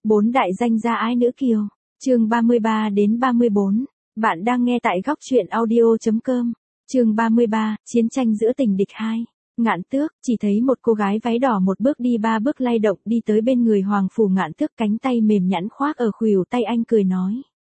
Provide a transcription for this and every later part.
Bốn đại danh gia ái nữ kiều. Chương 33 đến 34. Bạn đang nghe tại góc truyện audio.com. Chương 33, chiến tranh giữa tình địch 2. Ngạn Tước chỉ thấy một cô gái váy đỏ một bước đi ba bước lay động đi tới bên người Hoàng Phủ Ngạn Tước, cánh tay mềm nhẵn khoác ở khuỷu tay anh, cười nói: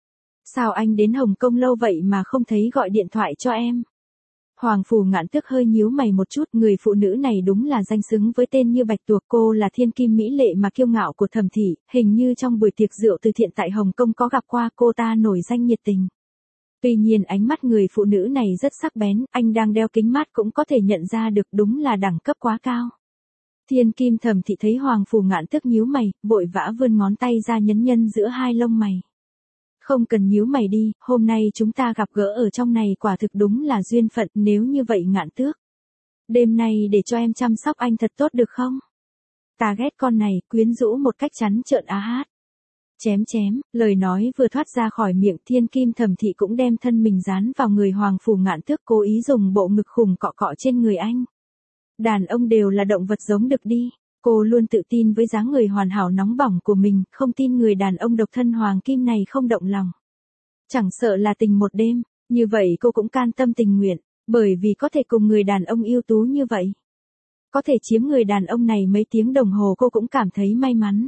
"Sao anh đến Hồng Kông lâu vậy mà không thấy gọi điện thoại cho em?" Hoàng Phủ Ngạn Tước hơi nhíu mày một chút, người phụ nữ này đúng là danh xứng với tên như bạch tuộc, cô là thiên kim mỹ lệ mà kiêu ngạo của Thẩm thị, hình như trong buổi tiệc rượu từ thiện tại Hồng Kông có gặp qua, cô ta nổi danh nhiệt tình. Tuy nhiên ánh mắt người phụ nữ này rất sắc bén, anh đang đeo kính mát cũng có thể nhận ra được, đúng là đẳng cấp quá cao. Thiên kim Thẩm thị thấy Hoàng Phủ Ngạn Tước nhíu mày, vội vã vươn ngón tay ra nhấn nhân giữa hai lông mày. "Không cần nhíu mày đi, hôm nay chúng ta gặp gỡ ở trong này quả thực đúng là duyên phận, nếu như vậy Ngạn Tước, đêm nay để cho em chăm sóc anh thật tốt được không?" "Ta ghét con này," quyến rũ một cách trắng trợn á hát. Chém chém, lời nói vừa thoát ra khỏi miệng, thiên kim Thẩm thị cũng đem thân mình dán vào người Hoàng Phủ Ngạn Tước, cố ý dùng bộ ngực khủng cọ cọ trên người anh. Đàn ông đều là động vật giống đực đi. Cô luôn tự tin với dáng người hoàn hảo nóng bỏng của mình, không tin người đàn ông độc thân hoàng kim này không động lòng. Chẳng sợ là tình một đêm, như vậy cô cũng can tâm tình nguyện, bởi vì có thể cùng người đàn ông ưu tú như vậy. Có thể chiếm người đàn ông này mấy tiếng đồng hồ cô cũng cảm thấy may mắn.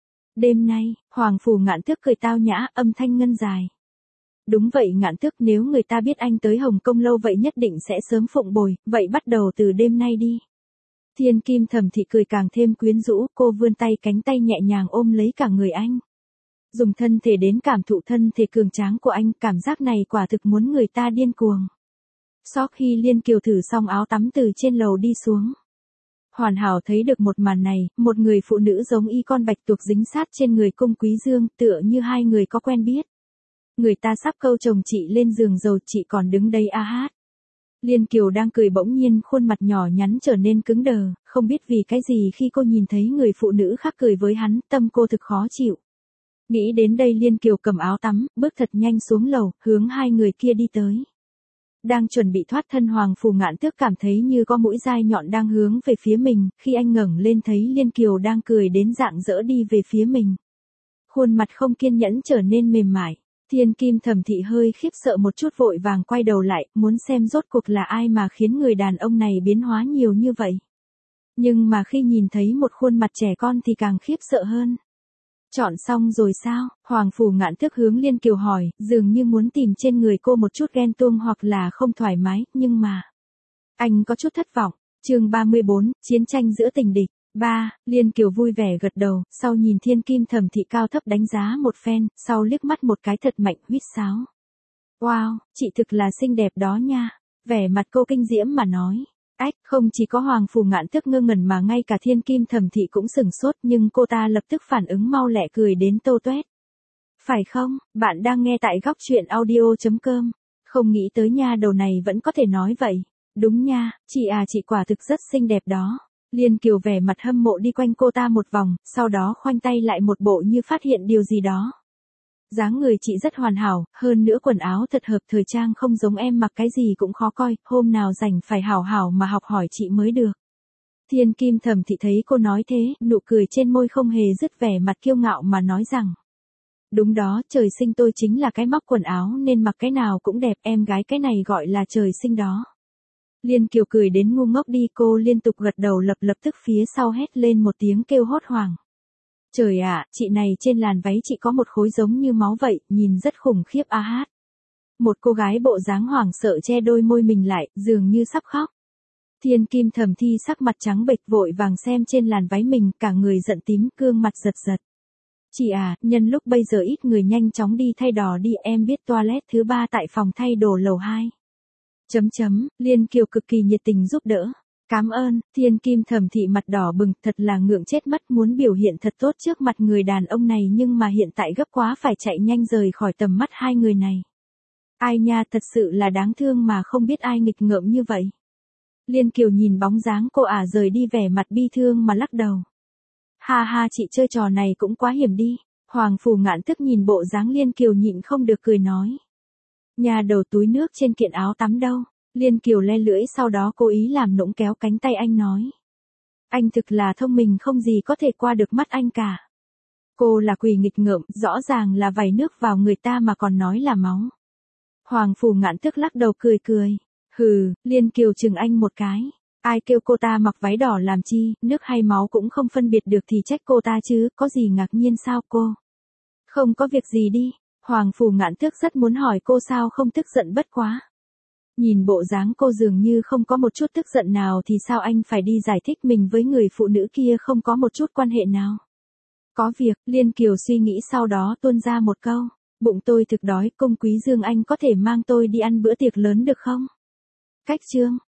Đêm nay, Hoàng Phủ Ngạn Tước cười tao nhã, âm thanh ngân dài. "Đúng vậy Ngạn Tước, nếu người ta biết anh tới Hồng Kông lâu vậy nhất định sẽ sớm phụng bồi, vậy bắt đầu từ đêm nay đi." Thiên kim Thẩm thị cười càng thêm quyến rũ, cô vươn tay, cánh tay nhẹ nhàng ôm lấy cả người anh. Dùng thân thể đến cảm thụ thân thể cường tráng của anh, cảm giác này quả thực muốn người ta điên cuồng. Sau khi Liên Kiều thử xong áo tắm từ trên lầu đi xuống, hoàn hảo thấy được một màn này, một người phụ nữ giống y con bạch tuộc dính sát trên người Cung Quý Dương, tựa như hai người có quen biết. Người ta sắp câu chồng chị lên giường rồi, chị còn đứng đây a hát. Liên Kiều đang cười, bỗng nhiên khuôn mặt nhỏ nhắn trở nên cứng đờ, không biết vì cái gì khi cô nhìn thấy người phụ nữ khác cười với hắn, tâm cô thực khó chịu. Nghĩ đến đây Liên Kiều cầm áo tắm, bước thật nhanh xuống lầu, hướng hai người kia đi tới. Đang chuẩn bị thoát thân, Hoàng Phủ Ngạn Tước cảm thấy như có mũi dai nhọn đang hướng về phía mình, khi anh ngẩng lên thấy Liên Kiều đang cười đến rạng rỡ đi về phía mình. Khuôn mặt không kiên nhẫn trở nên mềm mại. Thiên kim Thẩm thị hơi khiếp sợ một chút, vội vàng quay đầu lại, muốn xem rốt cuộc là ai mà khiến người đàn ông này biến hóa nhiều như vậy. Nhưng mà khi nhìn thấy một khuôn mặt trẻ con thì càng khiếp sợ hơn. "Chọn xong rồi sao?" Hoàng Phủ Ngạn Tước hướng Liên Kiều hỏi, dường như muốn tìm trên người cô một chút ghen tuông hoặc là không thoải mái, nhưng mà anh có chút thất vọng. Chương 34, chiến tranh giữa tình địch 3. Liên Kiều vui vẻ gật đầu, sau nhìn thiên kim Thẩm thị cao thấp đánh giá một phen, sau liếc mắt một cái thật mạnh, huýt sáo. "Wow, chị thực là xinh đẹp đó nha." Vẻ mặt cô kinh diễm mà nói. Ách, không chỉ có Hoàng Phủ Ngạn Tước ngơ ngẩn mà ngay cả thiên kim Thẩm thị cũng sửng sốt, nhưng cô ta lập tức phản ứng mau lẹ, cười đến tô toét. "Phải không, bạn đang nghe tại góc truyện audio.com. Không nghĩ tới nha, đầu này vẫn có thể nói vậy. Đúng nha, chị à, chị quả thực rất xinh đẹp đó." Liên Kiều vẻ mặt hâm mộ đi quanh cô ta một vòng, sau đó khoanh tay lại một bộ như phát hiện điều gì đó. "Dáng người chị rất hoàn hảo, hơn nữa quần áo thật hợp thời trang, không giống em mặc cái gì cũng khó coi, hôm nào rảnh phải hảo hảo mà học hỏi chị mới được." Thiên kim Thẩm thị thấy cô nói thế, nụ cười trên môi không hề dứt, vẻ mặt kiêu ngạo mà nói rằng: "Đúng đó, trời sinh tôi chính là cái móc quần áo nên mặc cái nào cũng đẹp, em gái cái này gọi là trời sinh đó." Liên Kiều cười đến ngu ngốc đi, cô liên tục gật đầu, lập tức phía sau hét lên một tiếng kêu hốt hoảng. "Trời ạ, chị này trên làn váy chị có một khối giống như máu vậy, nhìn rất khủng khiếp a hát." Một cô gái bộ dáng hoảng sợ che đôi môi mình lại, dường như sắp khóc. Thiên kim Thẩm thị sắc mặt trắng bệch, vội vàng xem trên làn váy mình, cả người giận tím, gương mặt giật giật. "Chị à, nhân lúc bây giờ ít người nhanh chóng đi thay đò đi, em biết toilet thứ 3 tại phòng thay đồ lầu 2. Liên Kiều cực kỳ nhiệt tình giúp đỡ. "Cảm ơn." Thiên kim Thẩm thị mặt đỏ bừng, thật là ngượng chết mất, muốn biểu hiện thật tốt trước mặt người đàn ông này nhưng mà hiện tại gấp quá, phải chạy nhanh rời khỏi tầm mắt hai người này. Ai nha, thật sự là đáng thương mà không biết ai nghịch ngợm như vậy. Liên Kiều nhìn bóng dáng cô ả rời đi, vẻ mặt bi thương mà lắc đầu. "Ha ha, chị chơi trò này cũng quá hiểm đi." Hoàng Phủ Ngạn Tước nhìn bộ dáng Liên Kiều nhịn không được cười nói. "Nhà đầu túi nước trên kiện áo tắm đâu?" Liên Kiều le lưỡi, sau đó cố ý làm nũng kéo cánh tay anh nói. "Anh thực là thông minh, không gì có thể qua được mắt anh cả." Cô là quỷ nghịch ngợm, rõ ràng là vẩy nước vào người ta mà còn nói là máu. Hoàng Phủ Ngạn Tước lắc đầu cười cười. Hừ, Liên Kiều chừng anh một cái. Ai kêu cô ta mặc váy đỏ làm chi, nước hay máu cũng không phân biệt được thì trách cô ta chứ, có gì ngạc nhiên sao cô? Không có việc gì đi. Hoàng Phủ Ngạn Tước rất muốn hỏi cô sao không tức giận bất quá. Nhìn bộ dáng cô dường như không có một chút tức giận nào thì sao anh phải đi giải thích mình với người phụ nữ kia không có một chút quan hệ nào. Có việc, Liên Kiều suy nghĩ sau đó tuôn ra một câu. Bụng tôi thực đói, Cung Quý Dương anh có thể mang tôi đi ăn bữa tiệc lớn được không? Cách chương.